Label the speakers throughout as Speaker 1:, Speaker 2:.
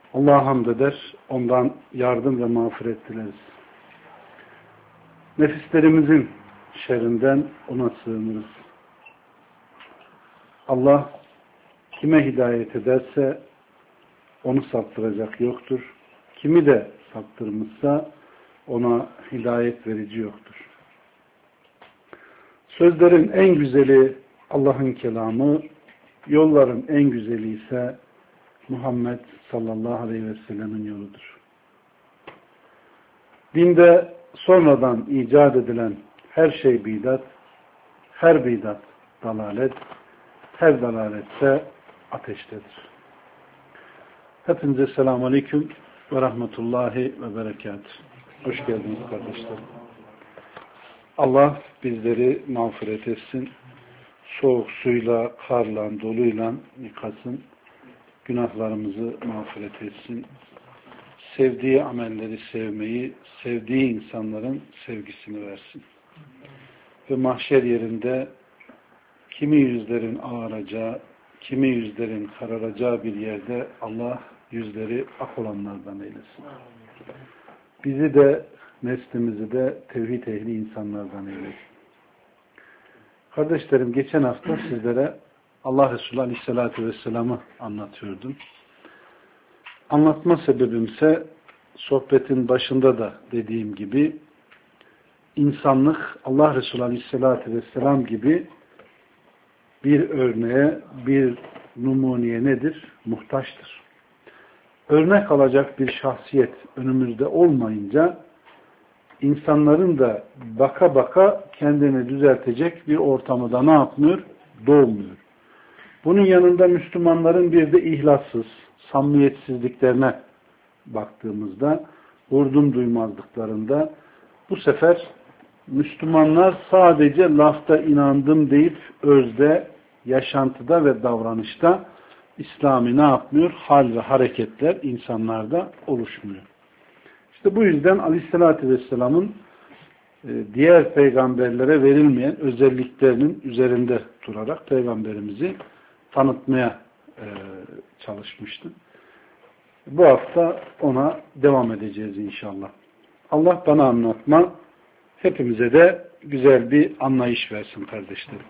Speaker 1: Allah'a hamd eder, ondan yardım ve mağfiret dileriz. Nefislerimizin şerrinden ona sığınırız. Allah kime hidayet ederse onu saptıracak yoktur. Kimi de saptırmışsa ona hidayet verici yoktur. Sözlerin en güzeli Allah'ın kelamı, yolların en güzeli ise Muhammed sallallahu aleyhi ve sellemin yoludur. Dinde sonradan icat edilen her şey bidat, her bidat dalalet, her dalaletse ateştedir. Hepinize selamun aleyküm ve rahmetullahi ve berekatuhu. Hoş geldiniz kardeşlerim. Allah bizleri mağfiret etsin. Soğuk suyla, karla, doluyla yıkasın. Günahlarımızı mağfiret etsin. Sevdiği amelleri sevmeyi, sevdiği insanların sevgisini versin. Ve mahşer yerinde kimi yüzlerin ağaracağı, kimi yüzlerin kararacağı bir yerde Allah yüzleri ak olanlardan eylesin. Bizi de, neslimizi de tevhid ehli insanlardan eylesin. Kardeşlerim, geçen hafta sizlere Allah Resulü Aleyhisselatü Vesselam'ı anlatıyordum. Anlatma sebebimse sohbetin başında da dediğim gibi insanlık Allah Resulü Aleyhisselatü Vesselam gibi bir örneğe, bir numuneye nedir? Muhtaçtır. Örnek alacak bir şahsiyet önümüzde olmayınca insanların da baka baka kendini düzeltecek bir ortamı da ne yapmıyor? Doğmuyor. Bunun yanında Müslümanların bir de ihlassız, samimiyetsizliklerine baktığımızda, vurdum duymazlıklarında bu sefer Müslümanlar sadece lafta inandım deyip özde, yaşantıda ve davranışta İslam'ı ne yapmıyor? Hal ve hareketler insanlarda oluşmuyor. İşte bu yüzden Aleyhisselatü Vesselam'ın diğer peygamberlere verilmeyen özelliklerinin üzerinde durarak peygamberimizi tanıtmaya çalışmıştım. Bu hafta ona devam edeceğiz inşallah. Allah bana anlatma, hepimize de güzel bir anlayış versin kardeşlerim.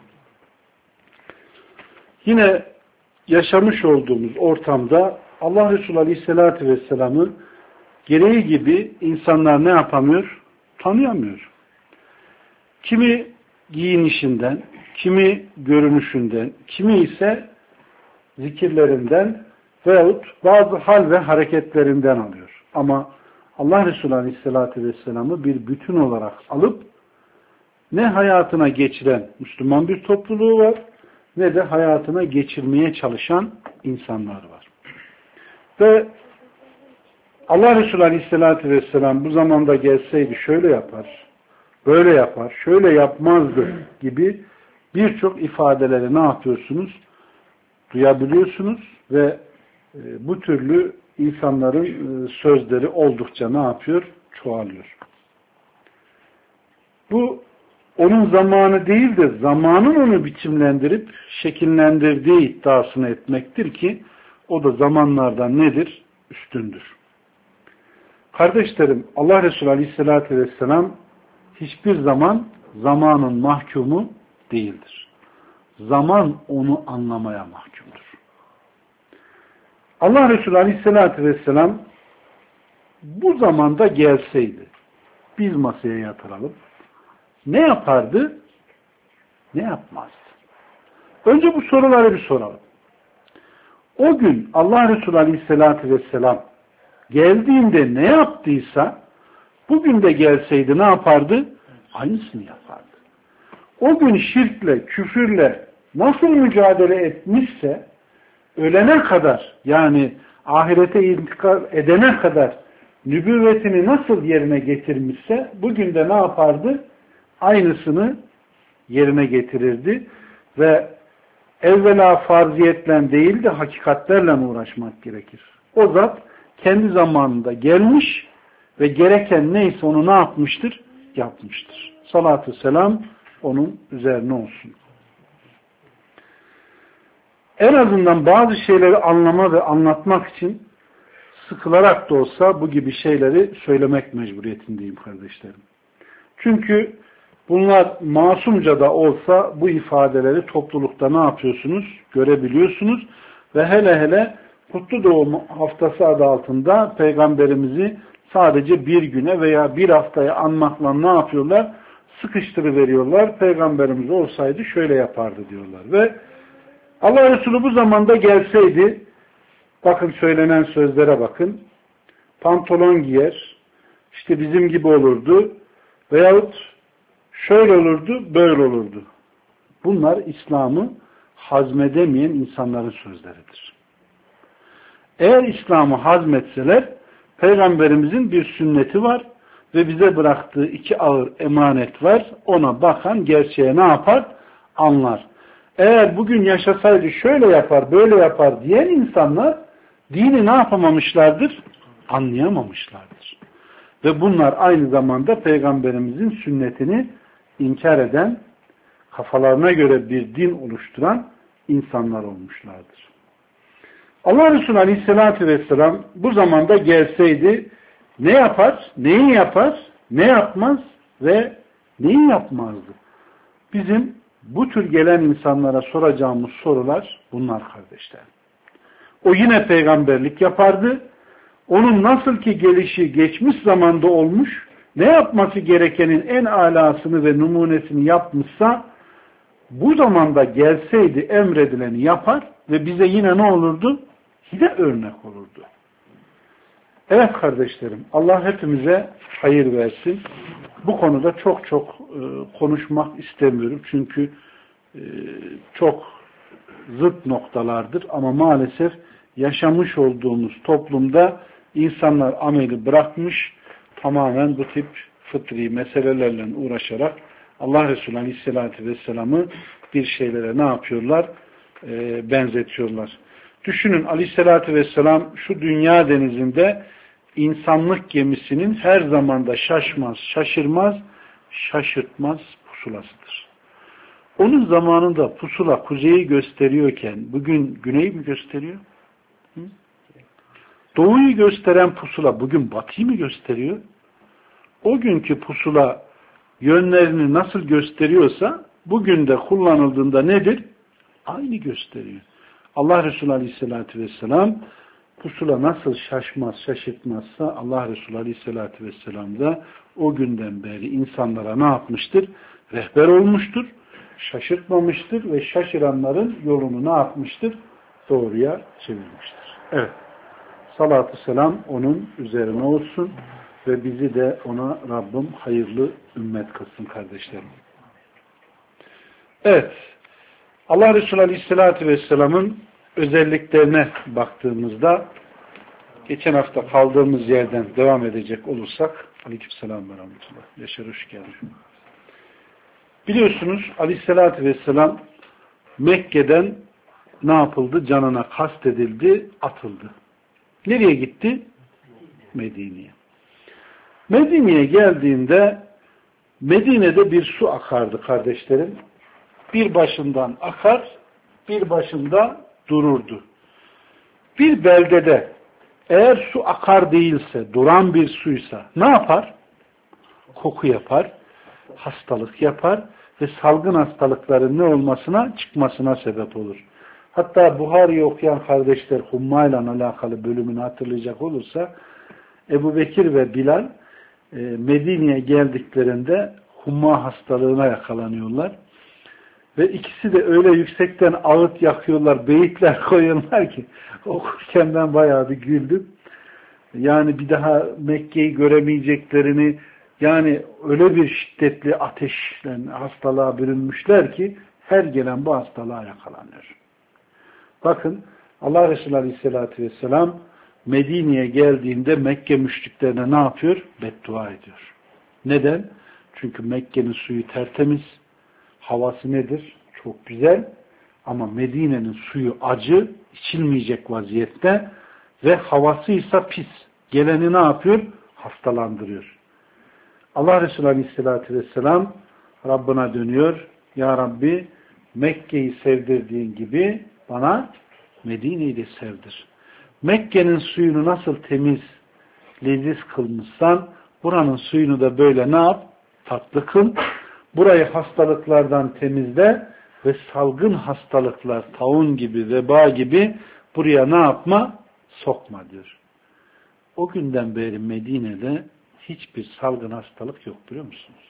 Speaker 1: Yine yaşamış olduğumuz ortamda Allah Resulü Aleyhisselatü Vesselam'ı gereği gibi insanlar ne yapamıyor? Tanıyamıyor. Kimi giyinişinden, kimi görünüşünden, kimi ise zikirlerinden veyahut bazı hal ve hareketlerinden alıyor. Ama Allah Resulü Aleyhisselatü Vesselam'ı bir bütün olarak alıp ne hayatına geçiren Müslüman bir topluluğu var ne de hayatına geçirmeye çalışan insanlar var. Ve Allah Resulü Aleyhisselatü Vesselam bu zamanda gelseydi şöyle yapar, böyle yapar, şöyle yapmazdı gibi birçok ifadeleri ne yapıyorsunuz? Duyabiliyorsunuz ve bu türlü insanların sözleri oldukça ne yapıyor? Çoğalıyor. Bu onun zamanı değil de zamanın onu biçimlendirip şekillendirdiği iddiasını etmektir ki o da zamanlardan nedir? Üstündür. Kardeşlerim, Allah Resulü Aleyhisselatü Vesselam hiçbir zaman zamanın mahkumu değildir. Zaman onu anlamaya mahkumdur. Allah Resulü Aleyhisselatü Vesselam bu zamanda gelseydi, biz masaya yatıralım, ne yapardı? Ne yapmazdı? Önce bu soruları bir soralım. O gün Allah Resulü Aleyhisselatü Vesselam geldiğinde ne yaptıysa bugün de gelseydi ne yapardı? Aynısını yapardı. O gün şirkle, küfürle nasıl mücadele etmişse ölene kadar, yani ahirete intikal edene kadar nübüvvetini nasıl yerine getirmişse bugün de ne yapardı? Aynısını yerine getirirdi ve evvela farziyetle değil de hakikatlerle uğraşmak gerekir. O zat kendi zamanında gelmiş ve gereken neyse onu ne yapmıştır? Yapmıştır. Salatü selam onun üzerine olsun. En azından bazı şeyleri anlama ve anlatmak için sıkılarak da olsa bu gibi şeyleri söylemek mecburiyetindeyim kardeşlerim. Çünkü bunlar masumca da olsa bu ifadeleri toplulukta ne yapıyorsunuz? Görebiliyorsunuz. Ve hele hele Kutlu Doğum Haftası adı altında Peygamberimizi sadece bir güne veya bir haftaya anmakla ne yapıyorlar? Sıkıştırıveriyorlar. Peygamberimiz olsaydı şöyle yapardı diyorlar. Ve Allah Resulü bu zamanda gelseydi, bakın söylenen sözlere bakın, pantolon giyer, işte bizim gibi olurdu veyahut şöyle olurdu, böyle olurdu. Bunlar İslam'ı hazmedemeyen insanların sözleridir. Eğer İslam'ı hazmetseler, Peygamberimizin bir sünneti var ve bize bıraktığı 2 ağır emanet var. Ona bakan gerçeğe ne yapar? Anlar. Eğer bugün yaşasaydı şöyle yapar, böyle yapar diyen insanlar dini ne yapamamışlardır? Anlayamamışlardır. Ve bunlar aynı zamanda Peygamberimizin sünnetini inkar eden, kafalarına göre bir din oluşturan insanlar olmuşlardır. Allah Resulü Aleyhisselatü Vesselam bu zamanda gelseydi ne yapar, neyi yapar, ne yapmaz ve neyi yapmazdı? Bizim bu tür gelen insanlara soracağımız sorular bunlar kardeşler. O yine peygamberlik yapardı. Onun nasıl ki gelişi geçmiş zamanda olmuş, ne yapması gerekenin en alasını ve numunesini yapmışsa, bu zamanda gelseydi emredileni yapar ve bize yine ne olurdu? Yine örnek olurdu. Evet kardeşlerim, Allah hepimize hayır versin. Bu konuda çok konuşmak istemiyorum. Çünkü çok zıt noktalardır. Ama maalesef yaşamış olduğumuz toplumda insanlar ameli bırakmış, tamamen bu tip fıtri meselelerle uğraşarak Allah Resulü Aleyhisselatü Vesselam'ı bir şeylere ne yapıyorlar? Benzetiyorlar. Düşünün Aleyhisselatü Vesselam şu dünya denizinde insanlık gemisinin her zamanda şaşmaz, şaşırmaz, şaşırtmaz pusulasıdır. Onun zamanında pusula kuzeyi gösteriyorken bugün güneyi mi gösteriyor? Hı? Doğuyu gösteren pusula bugün batıyı mı gösteriyor? O günkü pusula yönlerini nasıl gösteriyorsa bugün de kullanıldığında nedir? Aynı gösteriyor. Allah Resulü Aleyhisselatü Vesselam pusula nasıl şaşmaz, şaşırtmazsa Allah Resulü Aleyhisselatü Vesselam da o günden beri insanlara ne yapmıştır? Rehber olmuştur, şaşırtmamıştır ve şaşıranların yolunu ne yapmıştır? Doğruya çevirmiştir. Evet. Salatü selam onun üzerine olsun ve bizi de ona Rabbim hayırlı ümmet kılsın kardeşlerim. Evet. Allah Resulü Aleyhisselatü Vesselam'ın özelliklerine baktığımızda geçen hafta kaldığımız yerden devam edecek olursak Aleykümselam ve Rahmetullah. Yaşar hoş geldin. Biliyorsunuz Aleyhisselatü Vesselam Mekke'den ne yapıldı? Canına kastedildi, atıldı. Nereye gitti? Medine'ye. Medine'ye geldiğinde Medine'de bir su akardı kardeşlerim. Bir başından akar, bir başında dururdu. Bir beldede eğer su akar değilse, duran bir suysa ne yapar? Koku yapar, hastalık yapar ve salgın hastalıkların ne olmasına, çıkmasına sebep olur. Hatta Buhari'yi okuyan kardeşler humma ile alakalı bölümünü hatırlayacak olursa Ebu Bekir ve Bilal Medine'ye geldiklerinde humma hastalığına yakalanıyorlar. Ve ikisi de öyle yüksekten ağıt yakıyorlar, beyitler koyuyorlar ki okurken ben bayağı bir güldüm. Yani bir daha Mekke'yi göremeyeceklerini, yani öyle bir şiddetli ateşle hastalığa bürünmüşler ki her gelen bu hastalığa yakalanıyor. Bakın Allah Resulü Aleyhisselatü Vesselam Medine'ye geldiğinde Mekke müşriklerine ne yapıyor? Beddua ediyor. Neden? Çünkü Mekke'nin suyu tertemiz, havası nedir? Çok güzel ama Medine'nin suyu acı, içilmeyecek vaziyette ve havası ise pis. Geleni ne yapıyor? Hastalandırıyor. Allah Resulü Aleyhisselatü Vesselam Rabbına dönüyor. Ya Rabbi Mekke'yi sevdirdiğin gibi bana Medine'yi de sevdir. Mekke'nin suyunu nasıl temiz, leziz kılmışsan buranın suyunu da böyle ne yap? Tatlı kıl. Burayı hastalıklardan temizle ve salgın hastalıklar, taun gibi, veba gibi buraya ne yapma? Sokma diyor. O günden beri Medine'de hiçbir salgın hastalık yok biliyor musunuz?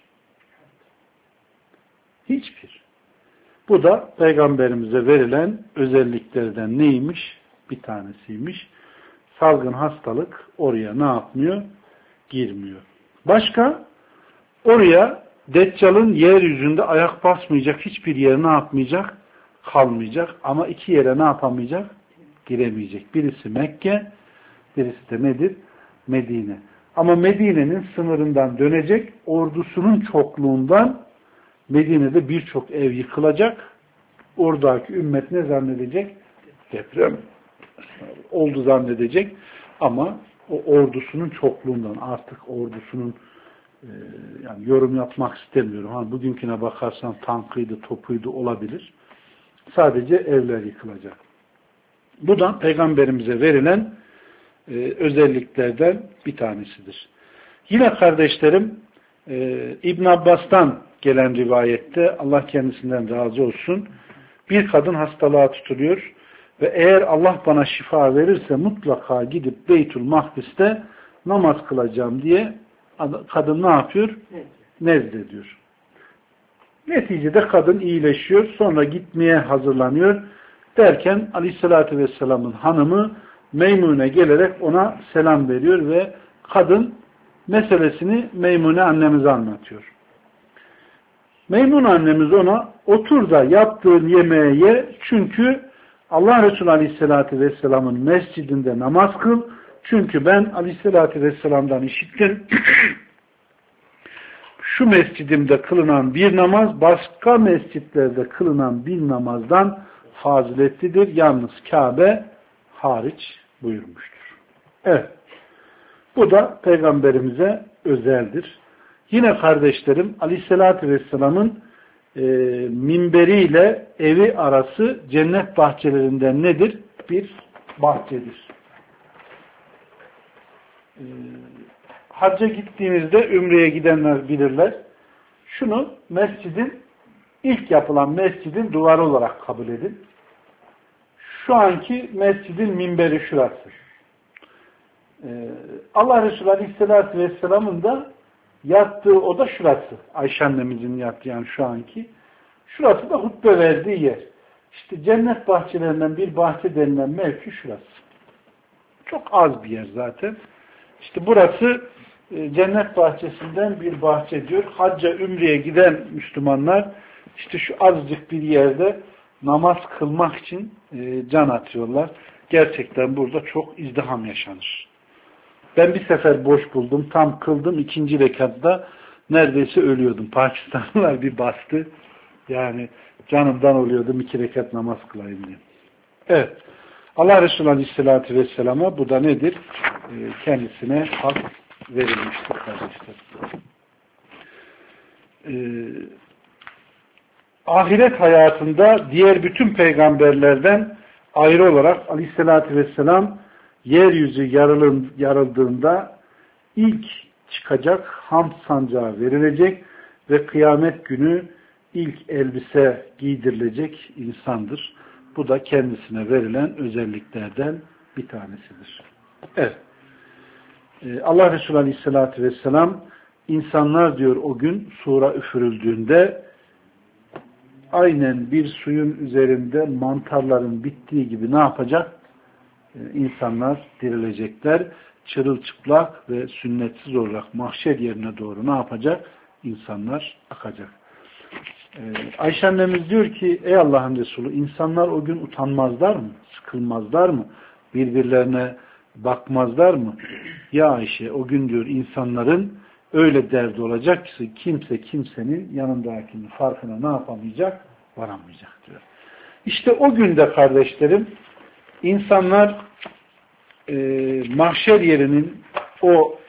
Speaker 1: Hiçbir. Bu da Peygamberimize verilen özelliklerden neymiş? Bir tanesiymiş. Salgın hastalık oraya ne yapmıyor? Girmiyor. Başka? Oraya Deccal'ın yeryüzünde ayak basmayacak hiçbir yer ne yapmayacak? Kalmayacak. Ama iki yere ne yapamayacak? Giremeyecek. Birisi Mekke, birisi de nedir? Medine. Ama Medine'nin sınırından dönecek, ordusunun çokluğundan Medine'de birçok ev yıkılacak. Oradaki ümmet ne zannedecek? Deprem oldu zannedecek. Ama o ordusunun çokluğundan artık ordusunun yani yorum yapmak istemiyorum. Hani bugünküne bakarsan tankıydı, topuydu olabilir. Sadece evler yıkılacak. Bu da Peygamberimize verilen özelliklerden bir tanesidir. Yine kardeşlerim İbn Abbas'tan gelen rivayette Allah kendisinden razı olsun bir kadın hastalığa tutuluyor ve eğer Allah bana şifa verirse mutlaka gidip Beytül Makdis'te namaz kılacağım diye kadın ne yapıyor? Nezlediyor. Neticede kadın iyileşiyor. Sonra gitmeye hazırlanıyor. Derken Aleyhisselatü Vesselam'ın hanımı Meymune gelerek ona selam veriyor ve kadın meselesini Meymune annemize anlatıyor. Meymune annemiz ona otur da yaptığın yemeği ye çünkü Allah Resulü Aleyhisselatü Vesselam'ın mescidinde namaz kıl. Çünkü ben Aleyhisselatü Vesselam'dan işittim. Şu mescidimde kılınan bir namaz başka mescitlerde kılınan bir namazdan faziletlidir. Yalnız Kabe hariç buyurmuştur. Evet. Bu da Peygamberimize özeldir. Yine kardeşlerim Aleyhisselatü Vesselam'ın minberiyle evi arası cennet bahçelerinden nedir? Bir bahçedir. Hacca gittiğinizde ümreye gidenler bilirler. Şunu mescidin ilk yapılan mescidin duvarı olarak kabul edin. Şu anki mescidin minberi şurası. Allah Resulü Aleyhisselatü Vesselam'ın da yattığı oda şurası. Ayşe annemizin yattığı yani şu anki. Şurası da hutbe verdiği yer. İşte cennet bahçelerinden bir bahçe denilen mevki şurası. Çok az bir yer zaten. İşte burası cennet bahçesinden bir bahçe diyor. Hacca, ümreye giden Müslümanlar işte şu azıcık bir yerde namaz kılmak için can atıyorlar. Gerçekten burada çok izdiham yaşanır. Ben bir sefer boş buldum. Tam kıldım. 2. rekatta neredeyse ölüyordum. Pakistanlılar bir bastı. Yani canımdan oluyordum 2 rekat namaz kılayım diye. Evet. Allah Resulü Aleyhisselatü Vesselam'a bu da nedir? Kendisine hak verilmiştir kardeşler. Ahiret hayatında diğer bütün peygamberlerden ayrı olarak Aleyhisselatü Vesselam yeryüzü yarıldığında ilk çıkacak hamd sancağı verilecek ve kıyamet günü ilk elbise giydirilecek insandır. Bu da kendisine verilen özelliklerden bir tanesidir. Evet. Allah Resulü Aleyhisselatü Vesselam insanlar diyor o gün sura üfürüldüğünde aynen bir suyun üzerinde mantarların bittiği gibi ne yapacak? İnsanlar dirilecekler. Çırılçıplak ve sünnetsiz olarak mahşer yerine doğru ne yapacak? İnsanlar akacak. Ayşe annemiz diyor ki ey Allah'ın Resulü insanlar o gün utanmazlar mı? Sıkılmazlar mı? Birbirlerine bakmazlar mı? Ya Ayşe o gün diyor insanların öyle derdi olacak ki kimse kimsenin yanındakinin farkına ne yapamayacak? Varamayacak diyor. İşte o günde kardeşlerim insanlar mahşer yerinin o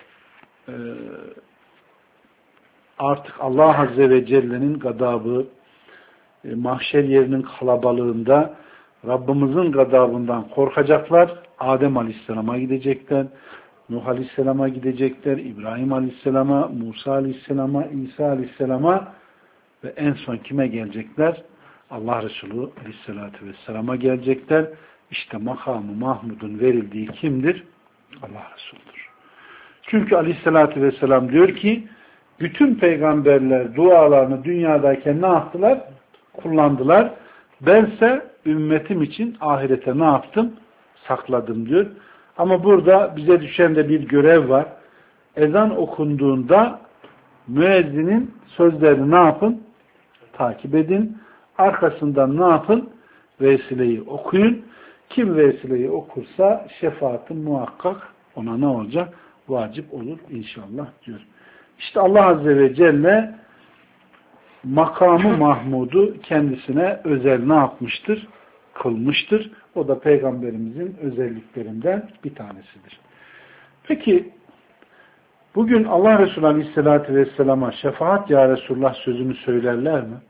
Speaker 1: artık Allah Azze ve Celle'nin gadabı mahşer yerinin kalabalığında Rabbimizin gadabından korkacaklar. Adem Aleyhisselam'a gidecekler, Nuh Aleyhisselam'a gidecekler, İbrahim Aleyhisselam'a, Musa Aleyhisselam'a, İsa Aleyhisselam'a ve en son kime gelecekler? Allah Resulü Aleyhisselatü Vesselam'a gelecekler. İşte makamı Mahmud'un verildiği kimdir? Allah Resulü'dür. Çünkü Aleyhisselatü Vesselam diyor ki bütün peygamberler dualarını dünyadayken ne yaptılar? Kullandılar. Bense ümmetim için ahirete ne yaptım? Sakladım diyor. Ama burada bize düşen de bir görev var. Ezan okunduğunda müezzinin sözlerini ne yapın? Takip edin. Arkasından ne yapın? Vesileyi okuyun. Kim vesileyi okursa şefaatin muhakkak ona ne olacak? Vacip olur inşallah diyor. İşte Allah Azze ve Celle makamı Mahmud'u kendisine özel ne yapmıştır? Kılmıştır. O da Peygamberimizin özelliklerinden bir tanesidir. Peki bugün Allah Resulü Aleyhisselatü Vesselam'a şefaat ya Resulullah sözünü söylerler mi?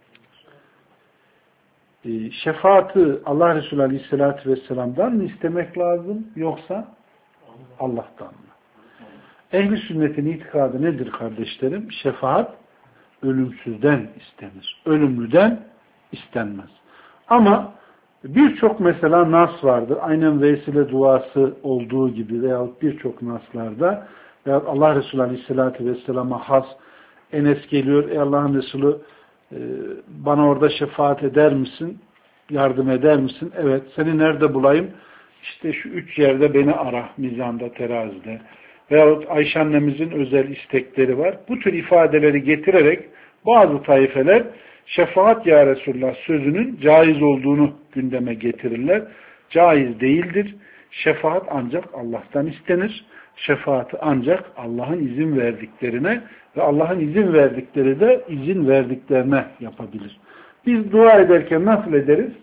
Speaker 1: Şefaati Allah Resulü Aleyhisselatü Vesselam'dan mı istemek lazım yoksa Allah'tan mı? Ehl-i sünnetin itikadı nedir kardeşlerim? Şefaat ölümsüzden istenir. Ölümlüden istenmez. Ama birçok mesela nas vardır. Aynen vesile duası olduğu gibi veyahut birçok naslarda veyahut Allah Resulü Aleyhisselatü Vesselam'a has Enes geliyor. Ey Allah'ın Resulü bana orada şefaat eder misin? Yardım eder misin? Evet. Seni nerede bulayım? İşte şu 3 yerde beni ara. Mizanda, terazide. Veyahut Ayşe annemizin özel istekleri var. Bu tür ifadeleri getirerek bazı taifeler şefaat ya Resulullah sözünün caiz olduğunu gündeme getirirler. Caiz değildir. Şefaat ancak Allah'tan istenir. Şefaati ancak Allah'ın izin verdiklerine ve Allah'ın izin verdikleri de izin verdiklerine yapabilir. Biz dua ederken nasıl ederiz?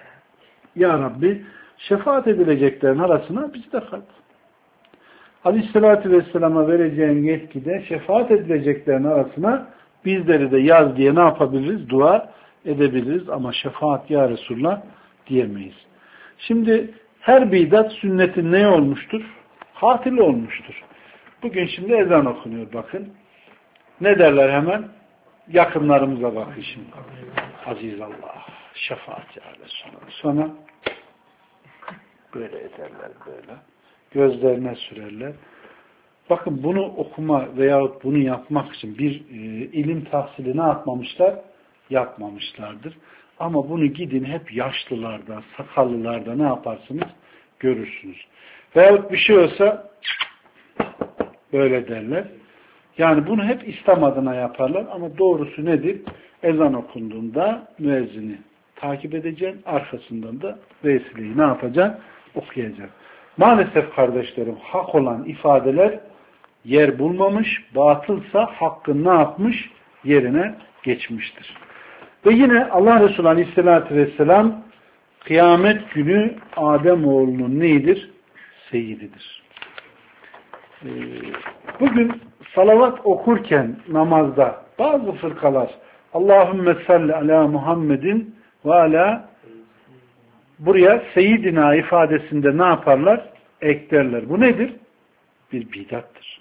Speaker 1: Ya Rabbi şefaat edileceklerin arasına bizi de kat. Aleyhisselatü Vesselam'a vereceğin yetkide şefaat edileceklerin arasına bizleri de yaz diye ne yapabiliriz? Dua edebiliriz ama şefaat ya Resulullah diyemeyiz. Şimdi her bidat sünnetin ne olmuştur? Katili olmuştur. Bugün şimdi ezan okunuyor bakın. Ne derler hemen? Yakınlarımıza bakın şimdi. Aziz Allah, şefaat ya Resulullah. Sonra böyle ederler böyle. Gözlerine sürerler. Bakın bunu okuma veyahut bunu yapmak için bir ilim tahsili ne yapmamışlar? Yapmamışlardır. Ama bunu gidin hep yaşlılarda, sakallılarda ne yaparsınız? Görürsünüz. Veyahut bir şey olsa böyle derler. Yani bunu hep İslam adına yaparlar ama doğrusu nedir? Ezan okunduğunda müezzini takip edeceksin. Arkasından da vesileyi ne yapacaksın? Okuyacaksın. Maalesef kardeşlerim hak olan ifadeler yer bulmamış, batılsa hakkın ne yapmış? Yerine geçmiştir. Ve yine Allah Resulü Aleyhisselatü Vesselam kıyamet günü Ademoğlunun neyidir? Seyyididir. Bugün salavat okurken namazda bazı fırkalar Allahümme salli ala Muhammedin ve ala buraya seyyidina ifadesinde ne yaparlar? Eklerler. Bu nedir? Bir bidattır.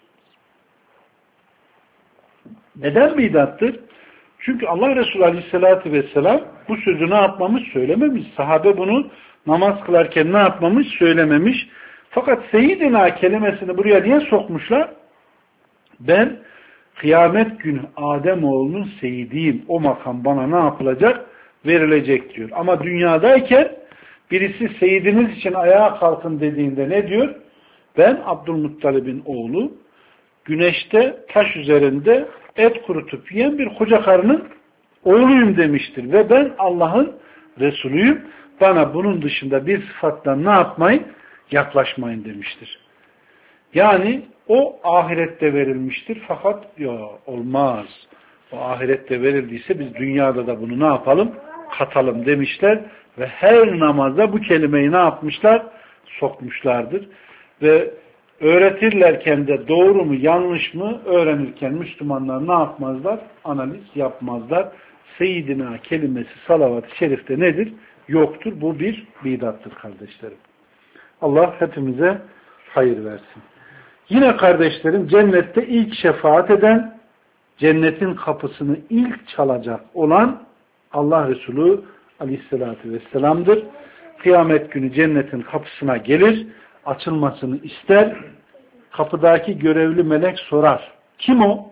Speaker 1: Neden bidattır? Çünkü Allah Resulü Aleyhisselatü Vesselam bu sözü ne yapmamış? Söylememiş. Sahabe bunu namaz kılarken ne yapmamış? Söylememiş. Fakat seyyidina kelimesini buraya niye sokmuşlar? Ben kıyamet günü Ademoğlunun seyyidiyim. O makam bana ne yapılacak? Verilecek diyor. Ama dünyadayken birisi seyyidiniz için ayağa kalkın dediğinde ne diyor? Ben Abdülmuttalib'in oğlu güneşte taş üzerinde et kurutup yiyen bir koca karının oğluyum demiştir. Ve ben Allah'ın Resulüyüm. Bana bunun dışında bir sıfattan ne yapmayın? Yaklaşmayın demiştir. Yani o ahirette verilmiştir. Fakat olmaz. O ahirette verildiyse biz dünyada da bunu ne yapalım? Katalım demişler. Ve her namazda bu kelimeyi ne yapmışlar? Sokmuşlardır. Ve öğretirlerken de doğru mu yanlış mı öğrenirken Müslümanlar ne yapmazlar? Analiz yapmazlar. Seyyidina kelimesi salavat-ı şerifte nedir? Yoktur. Bu bir bidattır kardeşlerim. Allah hepimize hayır versin. Yine kardeşlerim, cennette ilk şefaat eden, cennetin kapısını ilk çalacak olan Allah Resulü Aleyhisselatü Vesselam'dır. Kıyamet günü cennetin kapısına gelir, açılmasını ister. Kapıdaki görevli melek sorar. Kim o?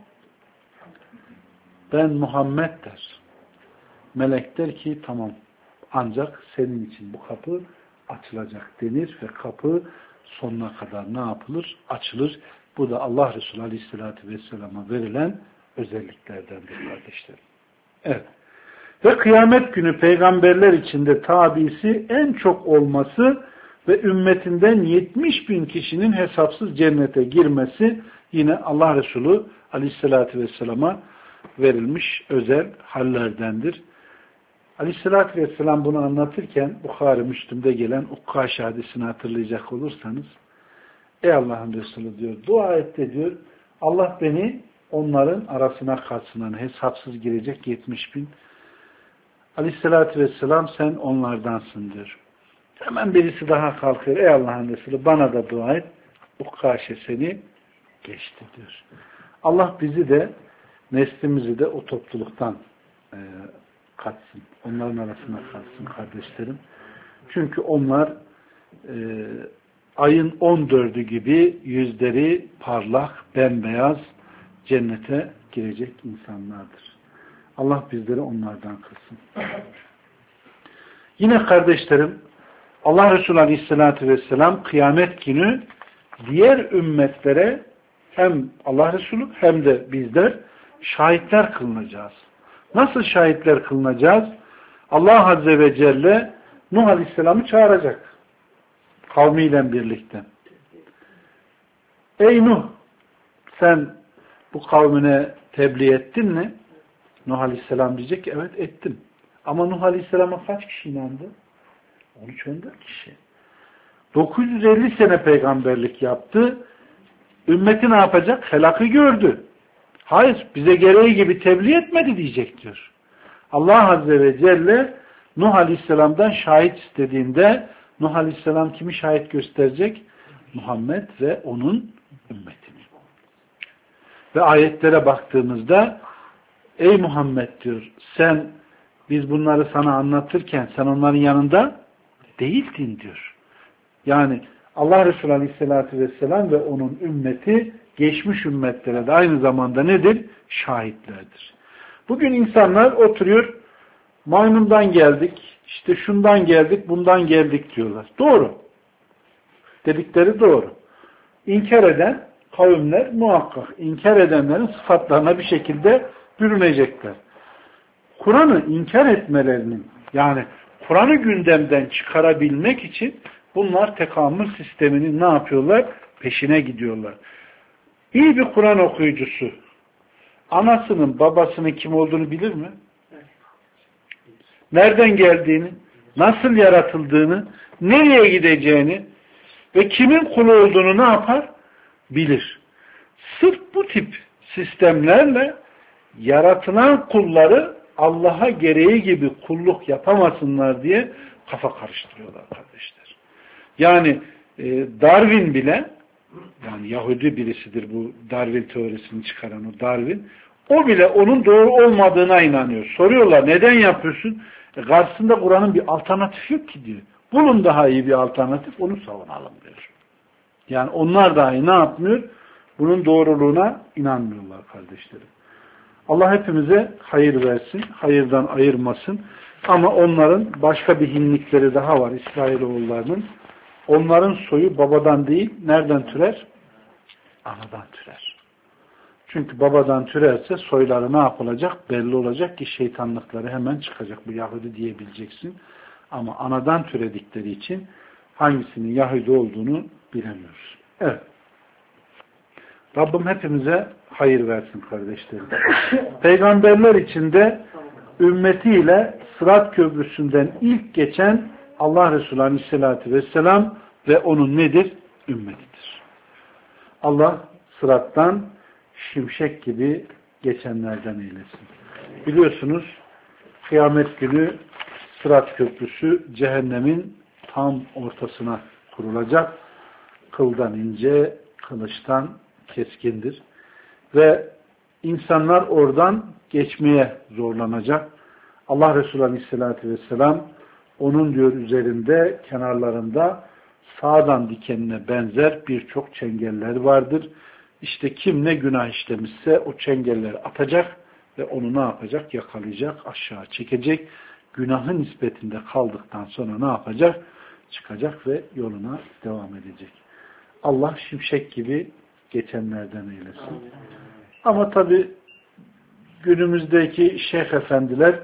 Speaker 1: Ben Muhammed der. Melek der ki tamam, ancak senin için bu kapı açılacak denir ve kapı sonuna kadar ne yapılır? Açılır. Bu da Allah Resulü Aleyhisselatü Vesselam'a verilen özelliklerdendir kardeşlerim. Evet. Ve kıyamet günü peygamberler içinde tabisi en çok olması ve ümmetinden 70.000 kişinin hesapsız cennete girmesi yine Allah Resulü Aleyhisselatü Vesselam'a verilmiş özel hallerdendir. Aleyhisselatü Vesselam bunu anlatırken Bukhari Müslim'de gelen Ukkaş hadisini hatırlayacak olursanız, ey Allah'ın Resulü diyor, dua et de diyor, Allah beni onların arasına katsın. Yani hesapsız girecek 70.000. Aleyhisselatü Vesselam sen onlardansın diyor. Hemen birisi daha kalkıyor. Ey Allah'ın Resulü bana da dua et. Ukkaşe seni geçti diyor. Allah bizi de neslimizi de o topluluktan katsın. Onların arasına katsın kardeşlerim. Çünkü onlar ayın 14'ü gibi yüzleri parlak, bembeyaz cennete girecek insanlardır. Allah bizleri onlardan kılsın. Yine kardeşlerim, Allah Resulü Aleyhisselatü Vesselam kıyamet günü diğer ümmetlere hem Allah Resulü hem de bizler şahitler kılınacağız. Nasıl şahitler kılınacağız? Allah Azze ve Celle Nuh Aleyhisselam'ı çağıracak. Kavmiyle birlikte. Ey Nuh, sen bu kavmine tebliğ ettin mi? Nuh Aleyhisselam diyecek ki evet ettim. Ama Nuh Aleyhisselam'a kaç kişi inandı? 13-14 kişi. 950 sene peygamberlik yaptı. Ümmeti ne yapacak? Helakı gördü. Hayır, bize gereği gibi tebliğ etmedi diyecek diyor. Allah Azze ve Celle Nuh Aleyhisselam'dan şahit istediğinde Nuh Aleyhisselam kimi şahit gösterecek? Muhammed ve onun ümmetini. Ve ayetlere baktığımızda ey Muhammed diyor, sen biz bunları sana anlatırken sen onların yanında değildin diyor. Yani Allah Resulü Aleyhisselatü Vesselam ve onun ümmeti geçmiş ümmetlere de aynı zamanda nedir? Şahitlerdir. Bugün insanlar oturuyor, maymundan geldik, işte şundan geldik, bundan geldik diyorlar. Doğru. Dedikleri doğru. İnkar eden kavimler muhakkak inkar edenlerin sıfatlarına bir şekilde bürünecekler. Kur'an'ı inkar etmelerinin, yani Kur'an'ı gündemden çıkarabilmek için bunlar tekamül sisteminin ne yapıyorlar? Peşine gidiyorlar. İyi bir Kur'an okuyucusu anasının, babasının kim olduğunu bilir mi? Nereden geldiğini, nasıl yaratıldığını, nereye gideceğini ve kimin kulu olduğunu ne yapar? Bilir. Sırf bu tip sistemlerle yaratılan kulları Allah'a gereği gibi kulluk yapamasınlar diye kafa karıştırıyorlar kardeşler. Yani Darwin bile, yani Yahudi birisidir bu Darwin teorisini çıkaran o Darwin, o bile onun doğru olmadığına inanıyor. Soruyorlar neden yapıyorsun? Karşısında Kur'an'ın bir alternatifi yok ki diyor. Bulun daha iyi bir alternatif, onu savunalım diyor. Yani onlar dahi ne yapmıyor? Bunun doğruluğuna inanmıyorlar kardeşlerim. Allah hepimize hayır versin, hayırdan ayırmasın. Ama onların başka bir hinlikleri daha var İsrailoğullarının. Onların soyu babadan değil, nereden türer? Anadan türer. Çünkü babadan türerse soyları ne yapılacak? Belli olacak ki şeytanlıkları hemen çıkacak. Bu Yahudi diyebileceksin. Ama anadan türedikleri için hangisinin Yahudi olduğunu bilemiyoruz. Evet. Rabbim hepimize hayır versin kardeşlerim. Peygamberler içinde ümmetiyle Sırat Köprüsü'nden ilk geçen Allah Resulü Aleyhisselatü Vesselam ve onun nedir? Ümmetidir. Allah Sırat'tan şimşek gibi geçenlerden eylesin. Biliyorsunuz kıyamet günü Sırat Köprüsü cehennemin tam ortasına kurulacak. Kıldan ince, kılıçtan keskindir. Ve insanlar oradan geçmeye zorlanacak. Allah Resulü Aleyhisselatü Vesselam onun diyor üzerinde, kenarlarında sağdan dikenine benzer birçok çengeller vardır. İşte kim ne günah işlemişse o çengelleri atacak ve onu ne yapacak? Yakalayacak, aşağı çekecek. Günahın nispetinde kaldıktan sonra ne yapacak? Çıkacak ve yoluna devam edecek. Allah şimşek gibi geçenlerden eylesin. Ama tabi günümüzdeki şeyh efendiler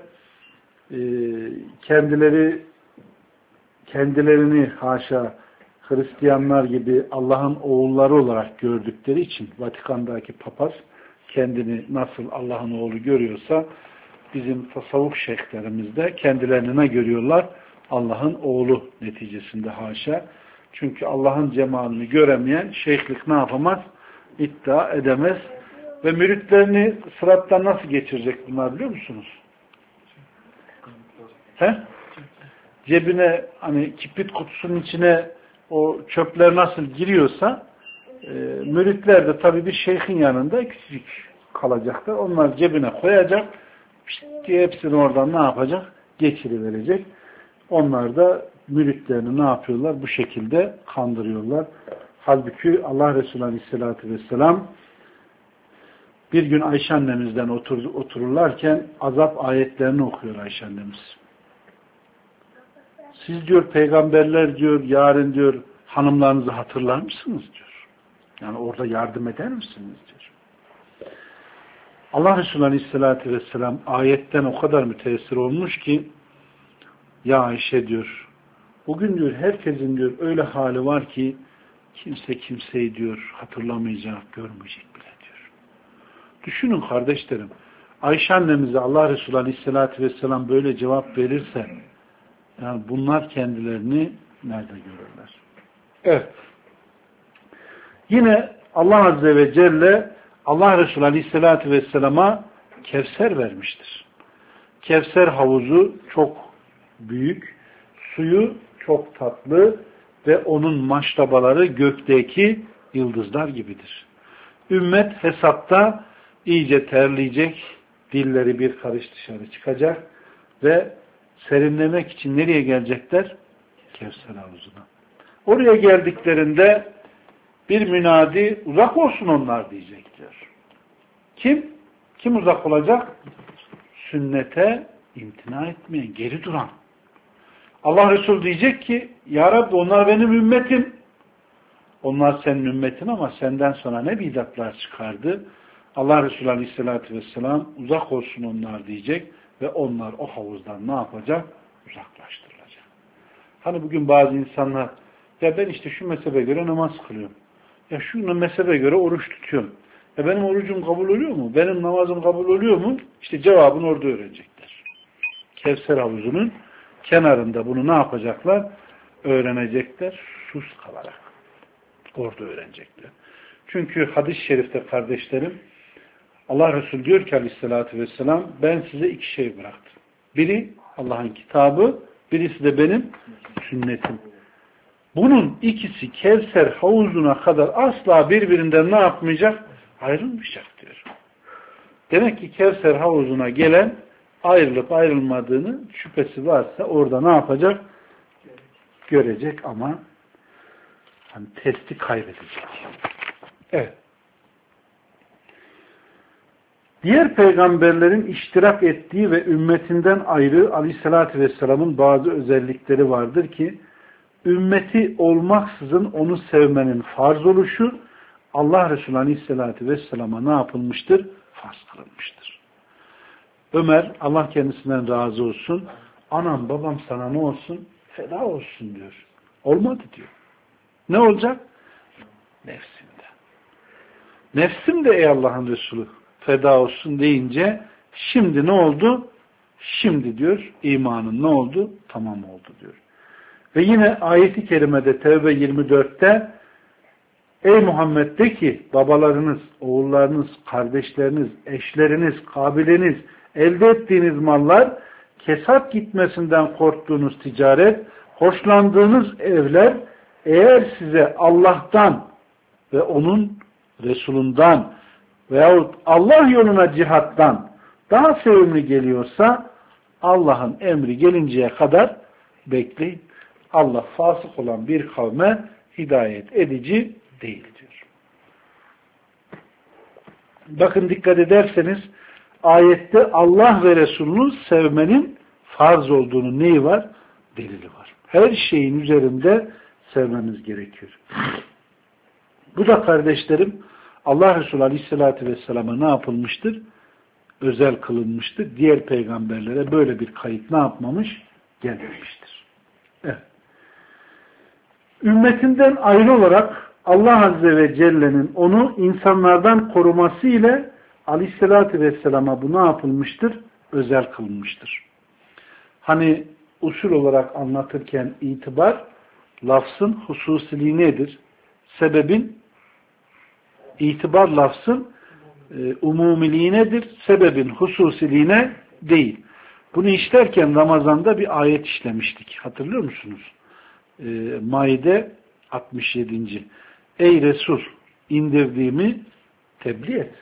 Speaker 1: kendilerini haşa Hristiyanlar gibi Allah'ın oğulları olarak gördükleri için Vatikan'daki papaz kendini nasıl Allah'ın oğlu görüyorsa bizim tasavvuf şeyhlerimiz de kendilerini ne görüyorlar? Allah'ın oğlu neticesinde haşa. Çünkü Allah'ın cemalini göremeyen şeyhlik ne yapamaz? İddia edemez. Ve müritlerini sırattan nasıl geçirecek bunlar biliyor musunuz? He? Cebine hani kibrit kutusunun içine o çöpler nasıl giriyorsa müritler de tabii bir şeyhin yanında küçücük kalacaklar. Onlar cebine koyacak. Diye hepsini oradan ne yapacak? Geçiriverecek. Onlar da müritlerini ne yapıyorlar? Bu şekilde kandırıyorlar. Halbuki Allah Resulü Aleyhisselatü Vesselam bir gün Ayşe annemizden otururlarken azap ayetlerini okuyor Ayşe annemiz. Siz diyor peygamberler diyor yarın diyor hanımlarınızı hatırlar mısınız diyor. Yani orada yardım eder misiniz diyor. Allah Resulü Aleyhisselatü Vesselam ayetten o kadar müteessir olmuş ki ya Ayşe diyor bugün diyor herkesin diyor öyle hali var ki kimse kimseyi diyor hatırlamayacak, görmeyecek bile diyor. Düşünün kardeşlerim. Ayşe annemize Allah Resulü Aleyhisselatü Vesselam böyle cevap verirse yani bunlar kendilerini nerede görürler? Evet. Yine Allah Azze ve Celle Allah Resulü Aleyhisselatü Vesselam'a Kevser vermiştir. Kevser havuzu çok büyük, suyu çok tatlı ve onun maşrabaları gökteki yıldızlar gibidir. Ümmet hesapta iyice terleyecek, dilleri bir karış dışarı çıkacak ve serinlemek için nereye gelecekler? Kevser havuzuna. Oraya geldiklerinde bir münadi uzak olsun onlar diyecek diyor. Kim? Kim uzak olacak? Sünnete imtina etmeyen, geri duran. Allah Resulü diyecek ki Ya Rabbi onlar benim ümmetim. Onlar senin ümmetin ama senden sonra ne bidatlar çıkardı? Allah Resulü Aleyhisselatü Vesselam uzak olsun onlar diyecek ve onlar o havuzdan ne yapacak? Uzaklaştırılacak. Hani bugün bazı insanlar ya ben işte şu mezhebe göre namaz kılıyorum. Ya şu mezhebe göre oruç tutuyorum. Ya benim orucum kabul oluyor mu? Benim namazım kabul oluyor mu? İşte cevabını orada öğrenecekler. Kevser havuzunun kenarında bunu ne yapacaklar? Öğrenecekler. Sus kalarak. Orada öğrenecekler. Çünkü hadis-i şerifte kardeşlerim Allah Resulü diyor ki Aleyhisselatü Vesselam ben size iki şey bıraktım. Biri Allah'ın kitabı, birisi de benim sünnetim. Bunun ikisi Kevser havuzuna kadar asla birbirinden ne yapmayacak? Ayrılmayacak diyor. Demek ki Kevser havuzuna gelen ayrılıp ayrılmadığını şüphesi varsa orada ne yapacak? Görecek ama hani testi kaybedecek. Evet. Diğer peygamberlerin iştirak ettiği ve ümmetinden ayrı Aleyhisselatü Vesselam'ın bazı özellikleri vardır ki ümmeti olmaksızın onu sevmenin farz oluşu Allah Resulü Aleyhisselatü Vesselam'a ne yapılmıştır? Farz kılınmıştır. Ömer Allah kendisinden razı olsun anam babam sana ne olsun? Feda olsun diyor. Olmadı diyor. Ne olacak? Nefsimde. Nefsim de ey Allah'ın Resulü feda olsun deyince şimdi ne oldu? Şimdi diyor imanın ne oldu? Tamam oldu diyor. Ve yine ayeti kerimede Tevbe 24'te ey Muhammed de ki babalarınız, oğullarınız, kardeşleriniz, eşleriniz, kabileniz, elde ettiğiniz mallar, kesat gitmesinden korktuğunuz ticaret, hoşlandığınız evler eğer size Allah'tan ve onun Resulünden veyahut Allah yoluna cihattan daha sevimli geliyorsa Allah'ın emri gelinceye kadar bekleyin. Allah fasık olan bir kavme hidayet edici değil diyor. Bakın dikkat ederseniz ayette Allah ve Resulünü sevmenin farz olduğunu neyi var? Delili var. Her şeyin üzerinde sevmemiz gerekiyor. Bu da kardeşlerim Allah Resulü Aleyhisselatü Vesselam'a ne yapılmıştır? Özel kılınmıştır. Diğer peygamberlere böyle bir kayıt ne yapmamış? Gelmemiştir. Evet. Ümmetinden ayrı olarak Allah Azze ve Celle'nin onu insanlardan koruması ile Aleyhisselatü Vesselam'a bu ne yapılmıştır? Özel kılınmıştır. Hani usul olarak anlatırken itibar lafzın hususiliği nedir? Sebebin itibar lafzın umumiliğinedir. Sebebin hususiliğine değil. Bunu işlerken Ramazan'da bir ayet işlemiştik. Hatırlıyor musunuz? Maide 67. Ey Resul indirdiğimi tebliğ et.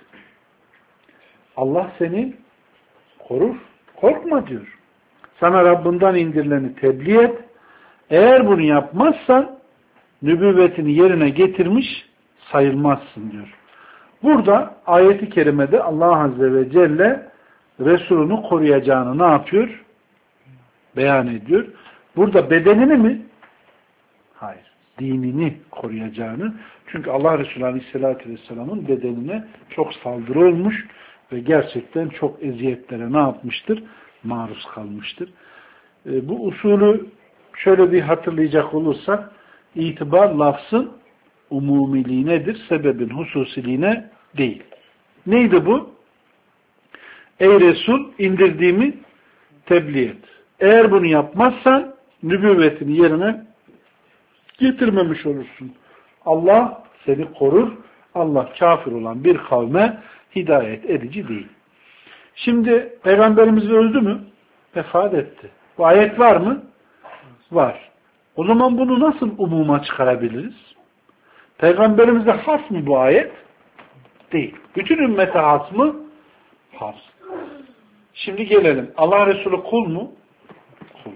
Speaker 1: Allah seni korur. Korkma diyor. Sana Rabbinden indirileni tebliğ et. Eğer bunu yapmazsan nübüvvetini yerine getirmiş sayılmazsın diyor. Burada ayeti kerimede Allah Azze ve Celle Resulünü koruyacağını ne yapıyor? Beyan ediyor. Burada bedenini mi? Hayır. Dinini koruyacağını. Çünkü Allah Resulü Aleyhisselatü Vesselam'ın bedenine çok saldırı olmuş ve gerçekten çok eziyetlere ne yapmıştır? Maruz kalmıştır. Bu usulü şöyle bir hatırlayacak olursak itibar lafzın umumiliğinedir. Sebebin hususiliğine değil. Neydi bu? Ey Resul indirdiğimi tebliğ et. Eğer bunu yapmazsan nübüvvetini yerine getirmemiş olursun. Allah seni korur. Allah kafir olan bir kavme hidayet edici değil. Şimdi Peygamberimiz öldü mü? Vefat etti. Bu ayet var mı? Var. O zaman bunu nasıl umuma çıkarabiliriz? Peygamberimize has mı bu ayet? Değil. Bütün ümmete has mı? Has. Şimdi gelelim. Allah Resulü kul mu? Kul.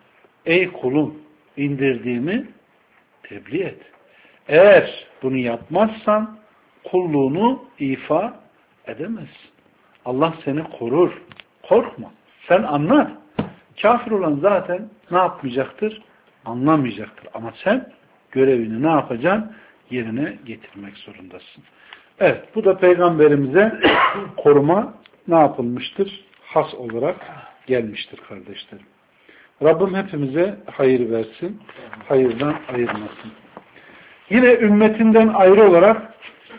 Speaker 1: Ey kulum indirdiğimi tebliğ et. Eğer bunu yapmazsan kulluğunu ifa edemezsin. Allah seni korur. Korkma. Sen anla. Kafir olan zaten ne yapmayacaktır? Anlamayacaktır. Ama sen görevini ne yapacaksın? Yerine getirmek zorundasın. Evet. Bu da peygamberimize koruma ne yapılmıştır? Has olarak gelmiştir kardeşlerim. Rabbim hepimize hayır versin. Hayırdan ayırmasın. Yine ümmetinden ayrı olarak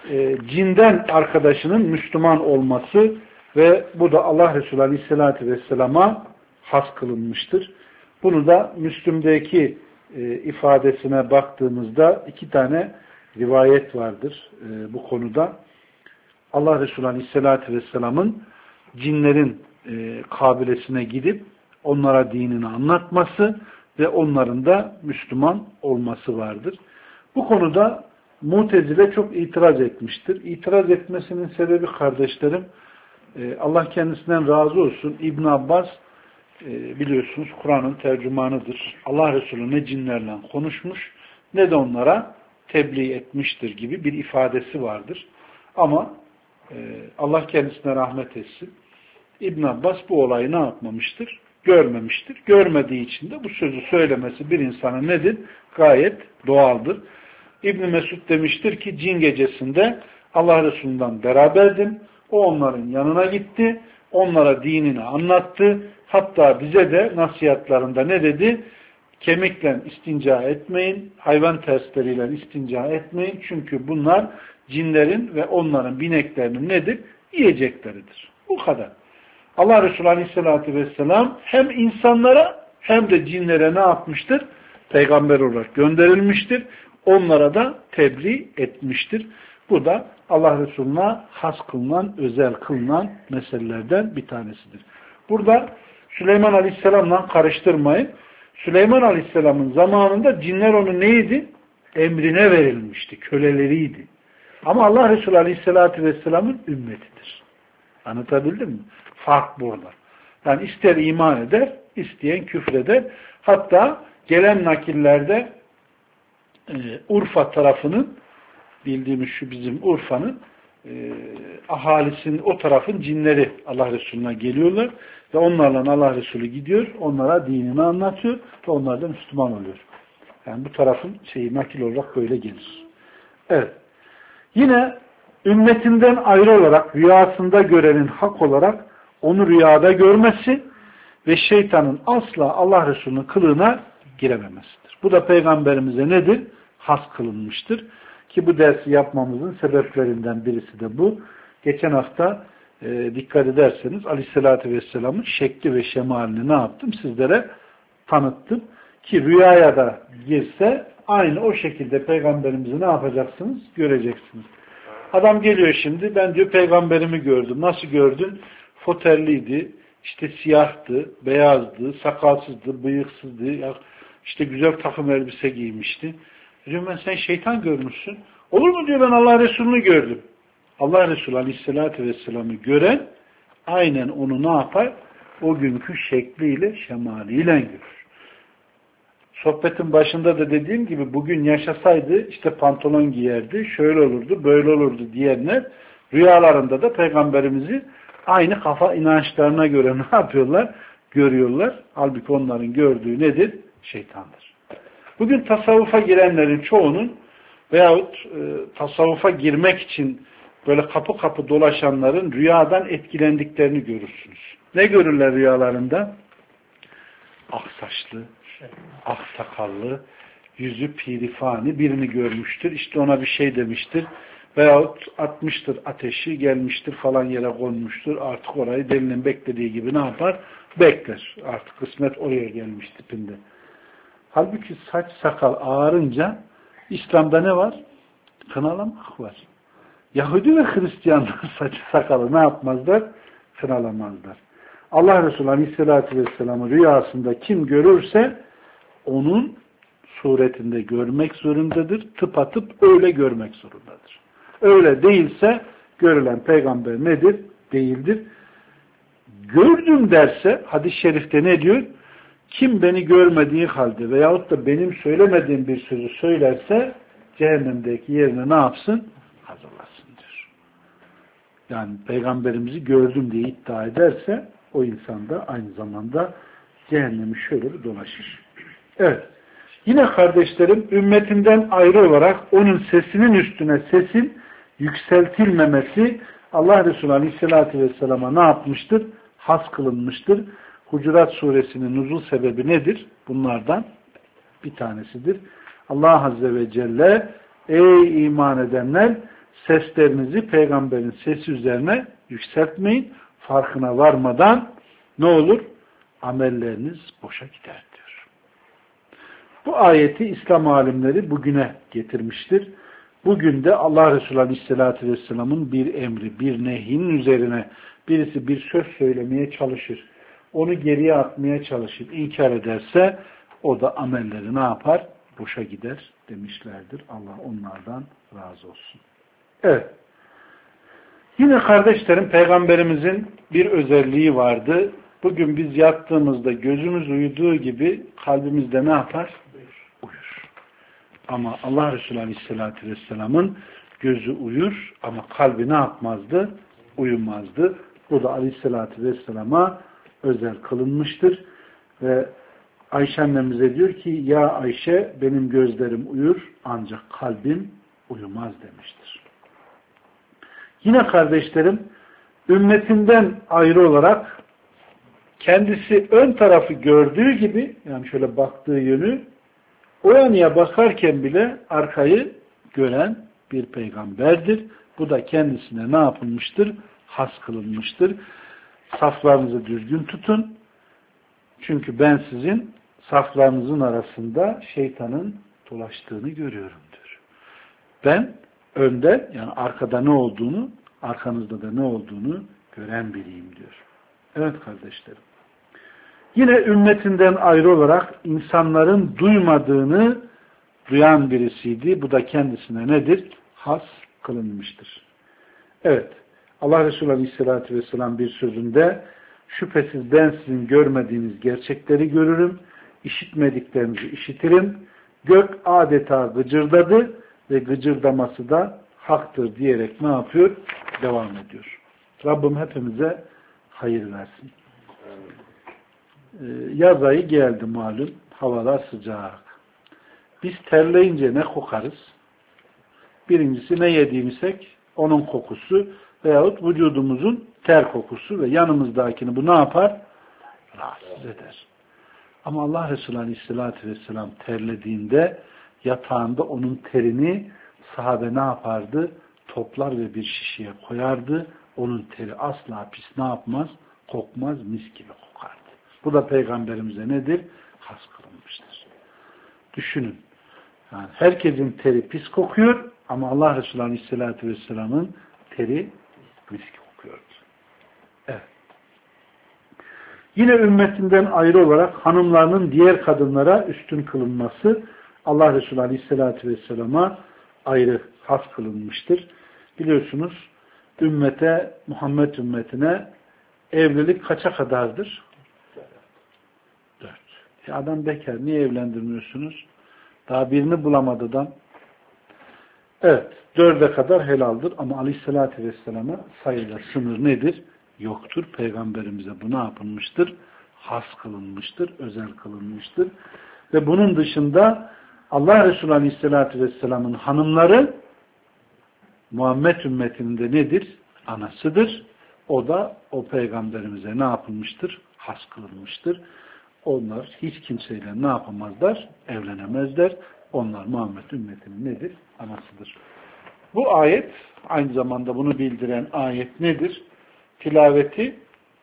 Speaker 1: cinden arkadaşının Müslüman olması ve bu da Allah Resulü Aleyhisselatü Vesselam'a has kılınmıştır. Bunu da Müslüm'deki ifadesine baktığımızda 2 tane rivayet vardır bu konuda. Allah Resulü Aleyhisselatü Vesselam'ın cinlerin kabilesine gidip onlara dinini anlatması ve onların da Müslüman olması vardır. Bu konuda Mu'tezile çok itiraz etmiştir. İtiraz etmesinin sebebi kardeşlerim, Allah kendisinden razı olsun. İbn Abbas biliyorsunuz Kur'an'ın tercümanıdır. Allah Resulü ne cinlerle konuşmuş ne de onlara tebliğ etmiştir gibi bir ifadesi vardır. Ama Allah kendisine rahmet etsin. İbn Abbas bu olayı ne yapmamıştır? Görmemiştir. Görmediği için de bu sözü söylemesi bir insana nedir? Gayet doğaldır. İbn Mesud demiştir ki cin gecesinde Allah Resulü'nden beraberdim. O onların yanına gitti. Onlara dinini anlattı. Hatta bize de nasihatlarında ne dedi? Kemikle istinca etmeyin. Hayvan tersleriyle istinca etmeyin. Çünkü bunlar cinlerin ve onların bineklerinin nedir? Yiyecekleridir. Bu kadar. Allah Resulü Aleyhisselatü Vesselam hem insanlara hem de cinlere ne yapmıştır? Peygamber olarak gönderilmiştir. Onlara da tebliğ etmiştir. Bu da Allah Resulü'ne has kılınan, özel kılınan meselelerden bir tanesidir. Burada Süleyman Aleyhisselam'la karıştırmayın. Süleyman Aleyhisselam'ın zamanında cinler onu neydi? emrine verilmişti. Köleleriydi. Ama Allah Resulü Aleyhisselatü Vesselam'ın ümmetidir. Anlatabildim mi? Fark burada. Yani ister iman eder, isteyen küfreder. Hatta gelen nakillerde Urfa tarafının, bildiğimiz şu bizim Urfa'nın ahalisinin, o tarafın cinleri Allah Resulü'ne geliyorlar ve onlarla Allah Resulü gidiyor, onlara dinini anlatıyor ve onlar da Müslüman oluyor. Yani bu tarafın nakil olarak böyle gelir. Evet. Yine ümmetinden ayrı olarak rüyasında görenin hak olarak onu rüyada görmesi ve şeytanın asla Allah Resulü'nün kılığına girememesidir. Bu da Peygamberimize nedir? Has kılınmıştır. Ki bu dersi yapmamızın sebeplerinden birisi de bu. Geçen hafta dikkat ederseniz Aleyhisselatü Vesselam'ın şekli ve şemalini ne yaptım? Sizlere tanıttım. Ki rüyaya da girse aynı o şekilde Peygamberimizi ne yapacaksınız? Göreceksiniz. Adam geliyor şimdi, ben diyor Peygamberimi gördüm. Nasıl gördün? Foterliydi, işte siyahtı, beyazdı, sakalsızdı, bıyıksızdı, işte güzel takım elbise giymişti. Diyorum ben, sen şeytan görmüşsün. Olur mu diyor, ben Allah Resulü'nü gördüm. Allah Resulü Aleyhisselatü Vesselam'ı gören aynen onu ne yapar? O günkü şekliyle, şemaliyle görür. Sohbetin başında da dediğim gibi bugün yaşasaydı işte pantolon giyerdi, şöyle olurdu, böyle olurdu diyenler rüyalarında da Peygamberimizi aynı kafa inançlarına göre ne yapıyorlar? Görüyorlar. Halbuki onların gördüğü nedir? Şeytandır. Bugün tasavvufa girenlerin çoğunun veyahut tasavvufa girmek için böyle kapı kapı dolaşanların rüyadan etkilendiklerini görürsünüz. Ne görürler rüyalarında? Ak saçlı, ak sakallı, yüzü pirifani birini görmüştür. İşte ona bir şey demiştir. Veyahut atmıştır ateşi, gelmiştir falan yere konmuştur. Artık orayı delinin beklediği gibi ne yapar? Bekler. Artık kısmet oraya gelmiş tipinde. Halbuki saç sakal ağarınca İslam'da ne var? Kınalamak var. Yahudi ve Hristiyanlar saç sakalı ne yapmazlar? Kınalamazlar. Allah Resulü Aleyhisselatü Vesselam'ı rüyasında kim görürse onun suretinde görmek zorundadır. Tıpatıp öyle görmek zorundadır. Öyle değilse görülen peygamber nedir? Değildir. Gördüm derse hadis-i şerifte ne diyor? Kim beni görmediği halde veyahut da benim söylemediğim bir sözü söylerse cehennemdeki yerine ne yapsın? Hazırlasın diyor. Yani peygamberimizi gördüm diye iddia ederse o insan da aynı zamanda cehennemi şöyle bir dolaşır. Evet. Yine kardeşlerim, ümmetinden ayrı olarak onun sesinin üstüne sesin yükseltilmemesi Allah Resulü Aleyhisselatü Vesselam'a ne yapmıştır? Has kılınmıştır. Hucurat Suresinin nuzul sebebi nedir? Bunlardan bir tanesidir. Allah Azze ve Celle, ey iman edenler, seslerinizi peygamberin sesi üzerine yükseltmeyin. Farkına varmadan ne olur? Amelleriniz boşa gider diyor. Bu ayeti İslam alimleri bugüne getirmiştir. Bugün de Allah Resulü Aleyhisselatü Vesselam'ın bir emri, bir nehyinin üzerine birisi bir söz söylemeye çalışır. Onu geriye atmaya çalışır. İnkar ederse o da amelleri ne yapar? Boşa gider demişlerdir. Allah onlardan razı olsun. Evet. Yine kardeşlerim, Peygamberimizin bir özelliği vardı. Bugün biz yattığımızda gözümüz uyuduğu gibi kalbimizde ne yapar? Uyur. Ama Allah Resulü Aleyhisselatü Vesselam'ın gözü uyur ama kalbi ne yapmazdı? Uyumazdı. Bu da Aleyhisselatü Vesselam'a özel kılınmıştır. Ve Ayşe annemize diyor ki, ya Ayşe benim gözlerim uyur ancak kalbim uyumaz demiştir. Yine kardeşlerim, ümmetinden ayrı olarak kendisi ön tarafı gördüğü gibi, yani şöyle baktığı yönü, o yanıya bakarken bile arkayı gören bir peygamberdir. Bu da kendisine ne yapılmıştır? Has kılınmıştır. Saflarınızı düzgün tutun. Çünkü ben sizin saflarınızın arasında şeytanın dolaştığını görüyorum diyor. Ben önde, yani arkada ne olduğunu, arkanızda da ne olduğunu gören biriyim diyor. Evet kardeşlerim. Yine ümmetinden ayrı olarak insanların duymadığını duyan birisiydi. Bu da kendisine nedir? Has kılınmıştır. Evet. Allah Resulü Aleyhisselatü Vesselam bir sözünde şüphesiz ben sizin görmediğiniz gerçekleri görürüm, işitmediklerinizi işitirim, gök adeta gıcırdadı ve gıcırdaması da haktır diyerek ne yapıyor? Devam ediyor. Rabbim hepimize hayır versin. Yaz ayı geldi malum. Havalar sıcak. Biz terleyince ne kokarız? Birincisi ne yediğimsek onun kokusu veyahut vücudumuzun ter kokusu ve yanımızdakini bu ne yapar? Rahatsız eder. Ama Allah Resulü Aleyhisselatü Vesselam terlediğinde yatağında onun terini sahabe ne yapardı? Toplar ve bir şişeye koyardı. Onun teri asla pis ne yapmaz? Kokmaz, mis gibi kokardı. Bu da Peygamberimize nedir? Has kılınmıştır. Düşünün. Yani herkesin teri pis kokuyor ama Allah Resulü Aleyhisselatü Vesselam'ın teri mis kokuyordu. Evet. Yine ümmetinden ayrı olarak hanımlarının diğer kadınlara üstün kılınması Allah Resulü Aleyhisselatü Vesselam'a ayrı has kılınmıştır. Biliyorsunuz Muhammed ümmetine evlilik kaça kadardır? 4. Adam bekar. Niye evlendirmiyorsunuz? Daha birini bulamadıdan. Evet. 4'e kadar helaldir. Ama Aleyhisselatü Vesselam'a sayıda sınır nedir? Yoktur. Peygamberimize bu ne yapılmıştır? Has kılınmıştır. Özel kılınmıştır. Ve bunun dışında Allah Resulü Aleyhisselatü Vesselam'ın hanımları Muhammed ümmetinin de nedir? Anasıdır. O da o peygamberimize ne yapılmıştır? Has kılınmıştır. Onlar hiç kimseyle ne yapamazlar? Evlenemezler. Onlar Muhammed ümmetinin nedir? Anasıdır. Bu ayet, aynı zamanda bunu bildiren ayet nedir? Tilaveti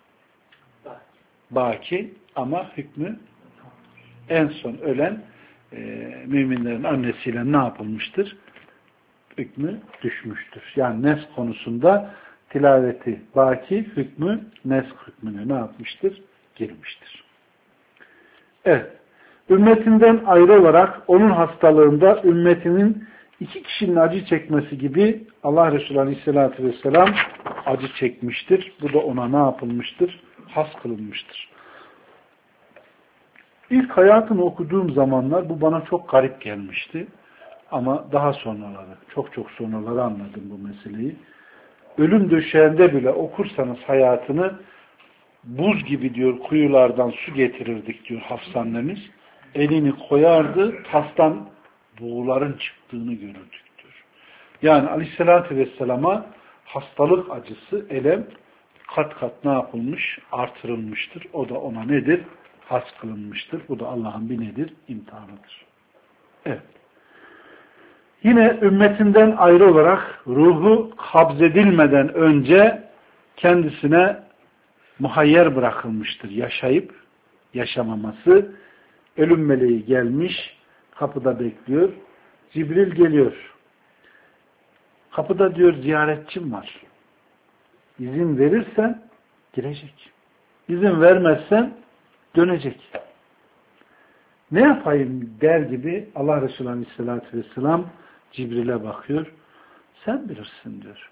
Speaker 1: baki ama hükmü en son ölen müminlerin annesiyle ne yapılmıştır? Hükmü düşmüştür. Yani nes konusunda tilaveti baki, hükmü nes hükmüne ne yapmıştır? Girmiştir. Evet. Ümmetinden ayrı olarak onun hastalığında ümmetinin 2 kişinin acı çekmesi gibi Allah Resulü Aleyhisselatü Vesselam acı çekmiştir. Bu da ona ne yapılmıştır? Has kılınmıştır. İlk hayatını okuduğum zamanlar bu bana çok garip gelmişti. Ama daha sonraları, çok sonraları anladım bu meseleyi. Ölüm döşeğinde bile okursanız hayatını buz gibi diyor kuyulardan su getirirdik diyor Hafsa annemiz. Elini koyardı, tastan buğuların çıktığını görürdük diyor. Yani Aleyhisselatü Vesselam'a hastalık acısı, elem kat kat ne yapılmış? Artırılmıştır. O da ona nedir? Has kılınmıştır. Bu da Allah'ın bir nedir? İmtihanıdır. Evet. Yine ümmetinden ayrı olarak ruhu kabzedilmeden önce kendisine muhayyer bırakılmıştır. Yaşayıp yaşamaması. Ölüm meleği gelmiş, kapıda bekliyor. Cibril geliyor. Kapıda diyor ziyaretçim var. İzin verirsen girecek. İzin vermezsen dönecek. Ne yapayım der gibi Allah Resulü Aleyhisselatü Vesselam Cibril'e bakıyor. Sen bilirsin diyor.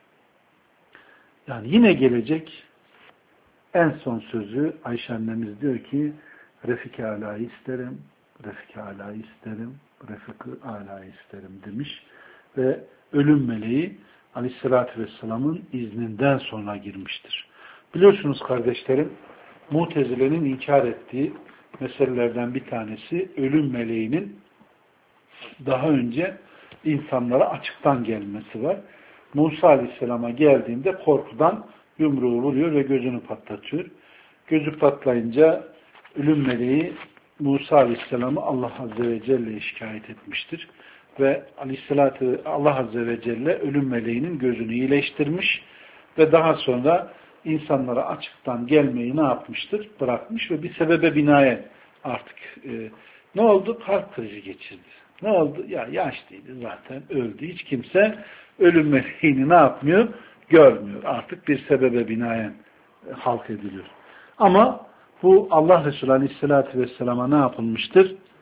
Speaker 1: Yani yine gelecek. En son sözü Ayşe annemiz diyor ki Refik-i Alâ'yı isterim, Refik-i Alâ'yı isterim, Refik-i Alâ'yı isterim demiş. Ve ölüm meleği Aleyhisselatü Vesselam'ın izninden sonra girmiştir. Biliyorsunuz kardeşlerim, Mutezile'nin inkar ettiği meselelerden bir tanesi ölüm meleğinin daha önce insanlara açıktan gelmesi var. Musa Aleyhisselam'a geldiğinde korkudan yumruğu vuruyor ve gözünü patlatıyor. Gözü patlayınca ölüm meleği Musa Aleyhisselam'ı Allah Azze ve Celle'ye şikayet etmiştir. Ve Allah Azze ve Celle ölüm meleğinin gözünü iyileştirmiş ve daha sonra insanlara açıktan gelmeyi ne yapmıştır? Bırakmış ve bir sebebe binaen artık ne oldu? Kalp krizi geçirdi. Ne oldu? Ya yaşlıydı zaten, öldü. Hiç kimse ölüm meleğini ne yapmıyor? Görmüyor. Artık bir sebebe binaen halk ediliyor. Ama bu Allah Resulü Aleyhisselatü Vesselam'a ne yapılmıştır?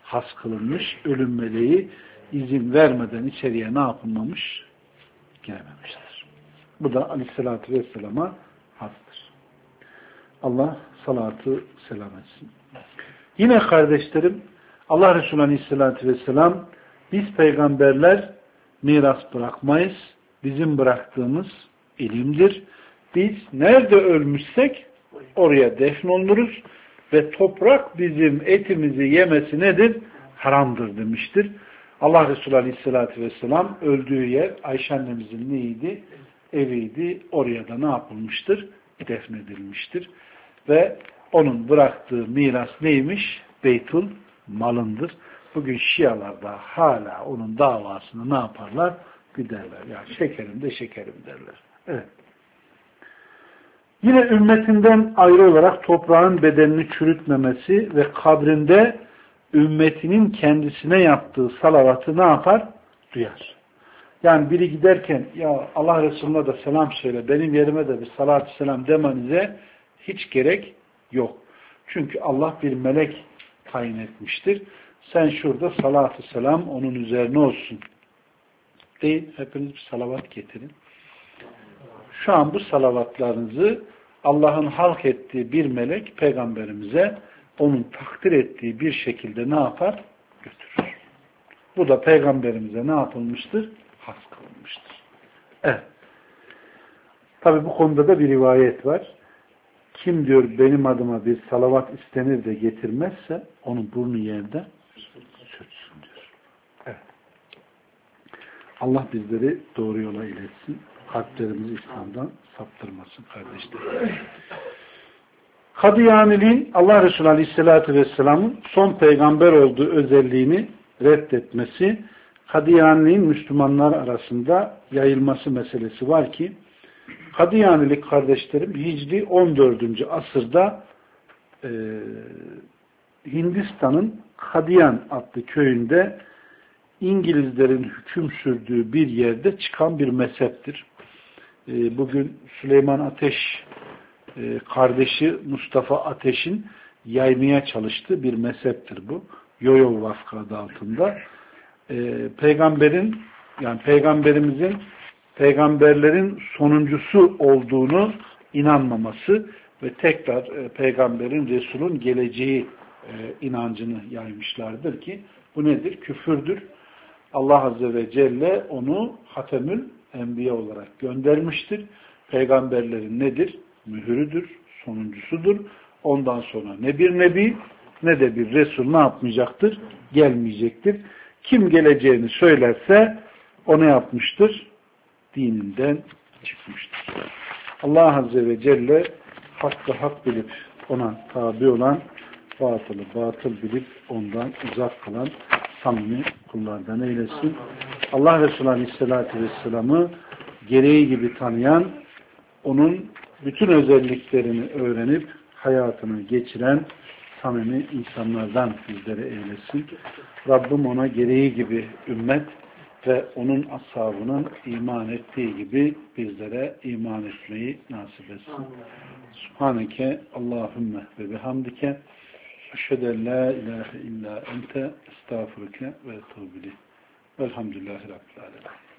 Speaker 1: has kılınmış. Ölüm meleği izin vermeden içeriye ne yapılmamış? Girememiştir. Bu da Aleyhisselatü Vesselam'a hastır. Allah salatı selam etsin. Yine kardeşlerim, Allah Resulü Aleyhisselatü Vesselam, biz peygamberler miras bırakmayız. Bizim bıraktığımız ilimdir. Biz nerede ölmüşsek oraya defnolunuruz ve toprak bizim etimizi yemesi nedir? Haramdır demiştir. Allah Resulü Aleyhisselatü Vesselam öldüğü yer Ayşe annemizin neydi? Eviydi. Oraya da ne yapılmıştır? Defnedilmiştir. Ve onun bıraktığı miras neymiş? Beytul malındır. Bugün Şialar da hala onun davasını ne yaparlar? Güderler. Ya şekerim de şekerim derler. Evet. Yine ümmetinden ayrı olarak toprağın bedenini çürütmemesi ve kabrinde ümmetinin kendisine yaptığı salavatı ne yapar? Duyar. Yani biri giderken ya Allah Resulü'ne de selam söyle, benim yerime de bir salatü selam demenize hiç gerek yok. Çünkü Allah bir melek tayin etmiştir. Sen şurada salatü selam onun üzerine olsun. Değil, hepiniz bir salavat getirin. Şu an bu salavatlarınızı Allah'ın halk ettiği bir melek peygamberimize onun takdir ettiği bir şekilde ne yapar? Götürür. Bu da peygamberimize ne yapılmıştır? Has kılınmıştır. Evet. Tabi bu konuda da bir rivayet var. Kim diyor benim adıma bir salavat istenir de getirmezse onun burnu yerde sürtsün diyor. Evet. Allah bizleri doğru yola iletsin. Kalplerimizi İslam'dan saptırmasın kardeşlerim. Kadıyani'nin Allah Resulü Aleyhisselatü Vesselam'ın son peygamber olduğu özelliğini reddetmesi, Kadıyani'nin Müslümanlar arasında yayılması meselesi var ki, Kadıyanilik kardeşlerim Hicri 14. asırda Hindistan'ın Kadiyan adlı köyünde İngilizlerin hüküm sürdüğü bir yerde çıkan bir mezheptir. Bugün Süleyman Ateş kardeşi Mustafa Ateş'in yaymaya çalıştığı bir mezheptir bu. Yoyol Vakfı adı altında. Peygamberimizin peygamberlerin sonuncusu olduğunu inanmaması ve tekrar peygamberin, Resul'ün geleceği inancını yaymışlardır ki bu nedir? Küfürdür. Allah Azze ve Celle onu Hatemül Enbiya olarak göndermiştir. Peygamberlerin nedir? Mühürüdür, sonuncusudur. Ondan sonra ne bir nebi ne de bir Resul ne yapmayacaktır? Gelmeyecektir. Kim geleceğini söylerse o ne yapmıştır? Dininden çıkmıştır. Allah Azze ve Celle hakkı hak bilip ona tabi olan, batılı batıl bilip ondan uzak kalan samimi kullardan eylesin. Allah Resulü Aleyhisselatü Vesselam'ı gereği gibi tanıyan, onun bütün özelliklerini öğrenip hayatını geçiren samimi insanlardan bizlere eylesin. Rabbim ona gereği gibi ümmet ve onun ashabının iman ettiği gibi bizlere iman etmeyi nasip etsin. Subhaneke Allahümme ve bihamdike eşhedü en la ilahe illa ente estağfurüke ve etûbü ileyk. Velhamdülillahi Rabbil alemin.